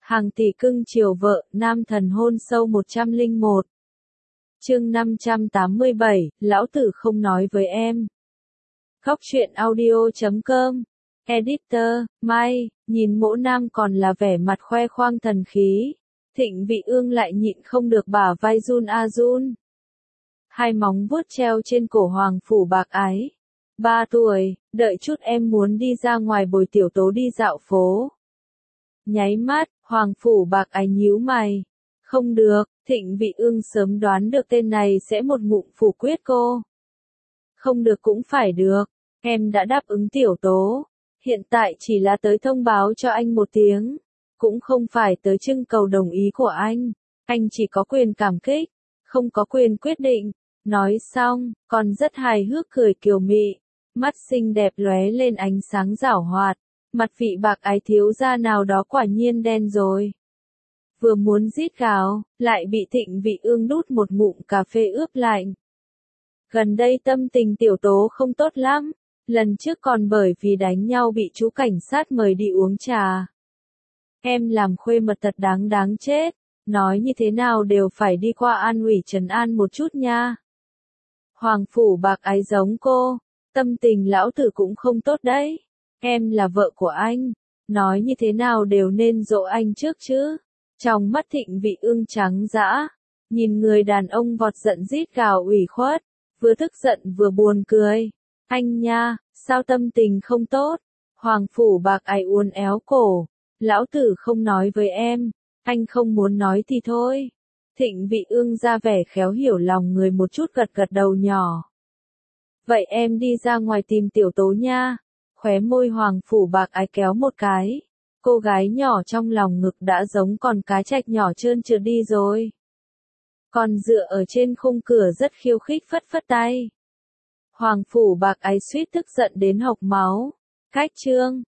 Hàng tỷ cưng chiều vợ, nam thần hôn sâu 101. Chương 587, lão tử không nói với em. Góc truyện audio.com. Editor, Mai, nhìn mỗ nam còn là vẻ mặt khoe khoang thần khí. Thịnh Vị Ương lại nhịn không được bả vai run a run. Hai móng vuốt treo trên cổ Hoàng Phủ Bạc Ái. 3 tuổi, đợi chút em muốn đi ra ngoài bồi tiểu tố đi dạo phố. Nháy mắt, Hoàng Phủ Bạc Ái nhíu mày. Không được, Thịnh Vị Ương sớm đoán được tên này sẽ một ngụm phủ quyết cô. Không được cũng phải được, em đã đáp ứng tiểu tố. Hiện tại chỉ là tới thông báo cho anh một tiếng. Cũng không phải tới trưng cầu đồng ý của anh. Anh chỉ có quyền cảm kích, không có quyền quyết định. Nói xong, còn rất hài hước cười kiều mị. Mắt xinh đẹp lóe lên ánh sáng giảo hoạt. Mặt Vị Bạc Ái thiếu gia nào đó quả nhiên đen rồi. Vừa muốn rít gào, lại bị Thịnh Vị Ương đút một ngụm cà phê ướp lạnh. Gần đây tâm tình tiểu tố không tốt lắm. Lần trước còn bởi vì đánh nhau bị chú cảnh sát mời đi uống trà. Em làm khuê mật thật đáng chết. Nói như thế nào đều phải đi qua an ủy trấn an một chút nha. Hoàng Phủ Bạc Ái giống cô. Tâm tình lão tử cũng không tốt đấy. Em là vợ của anh. Nói như thế nào đều nên dỗ anh trước chứ. Trong mắt Thịnh Vị Ương trắng dã. Nhìn người đàn ông vọt giận rít gào ủy khuất. Vừa tức giận vừa buồn cười. Anh nha, sao tâm tình không tốt? Hoàng Phủ Bạc Ái uốn éo cổ. Lão tử không nói với em. Anh không muốn nói thì thôi. Thịnh Vị Ương ra vẻ khéo hiểu lòng người một chút gật đầu nhỏ. Vậy em đi ra ngoài tìm tiểu tố nha. Khóe môi Hoàng Phủ Bạc Ái kéo một cái. Cô gái nhỏ trong lòng ngực đã giống con cá trạch nhỏ trơn trượt đi rồi. Còn dựa ở trên khung cửa rất khiêu khích phất phất tay. Hoàng Phủ Bạc Ái suýt tức giận đến hộc máu. Cách chương.